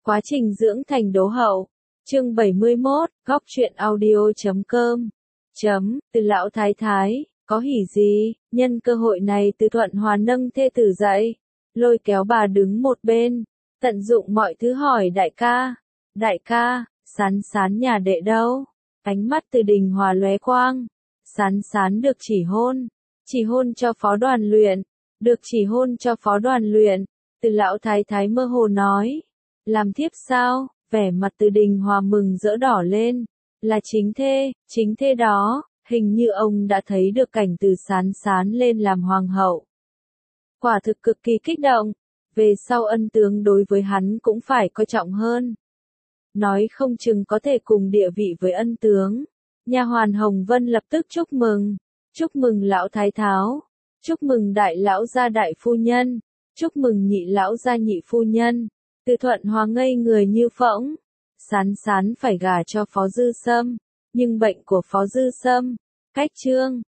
Quá trình dưỡng thành đố hậu. Chương 71, góc truyện audio.com. Từ lão thái thái, có hỉ gì, nhân cơ hội này Từ Thuận Hòa nâng thê tử dậy, lôi kéo bà đứng một bên, tận dụng mọi thứ hỏi đại ca, Sán Sán nhà đệ đâu? Ánh mắt Từ Đình Hòa lóe quang, Sán Sán được chỉ hôn cho phó đoàn luyện, được chỉ hôn cho phó đoàn luyện, Từ lão thái thái mơ hồ nói, làm thiếp sao? Vẻ mặt Từ Đình Hòa mừng rỡ đỏ lên, là chính thê đó, hình như ông đã thấy được cảnh Từ Sán Sán lên làm hoàng hậu. Quả thực cực kỳ kích động, về sau ân tướng đối với hắn cũng phải coi trọng hơn. Nói không chừng có thể cùng địa vị với ân tướng. Nha hoàn Hồng Vân lập tức chúc mừng lão thái tháo, chúc mừng đại lão gia đại phu nhân, chúc mừng nhị lão gia nhị phu nhân. Từ Thuận Hòa ngây người như phỗng, Sán Sán phải gả cho Phó Dư Sâm, nhưng bệnh của Phó Dư Sâm, cách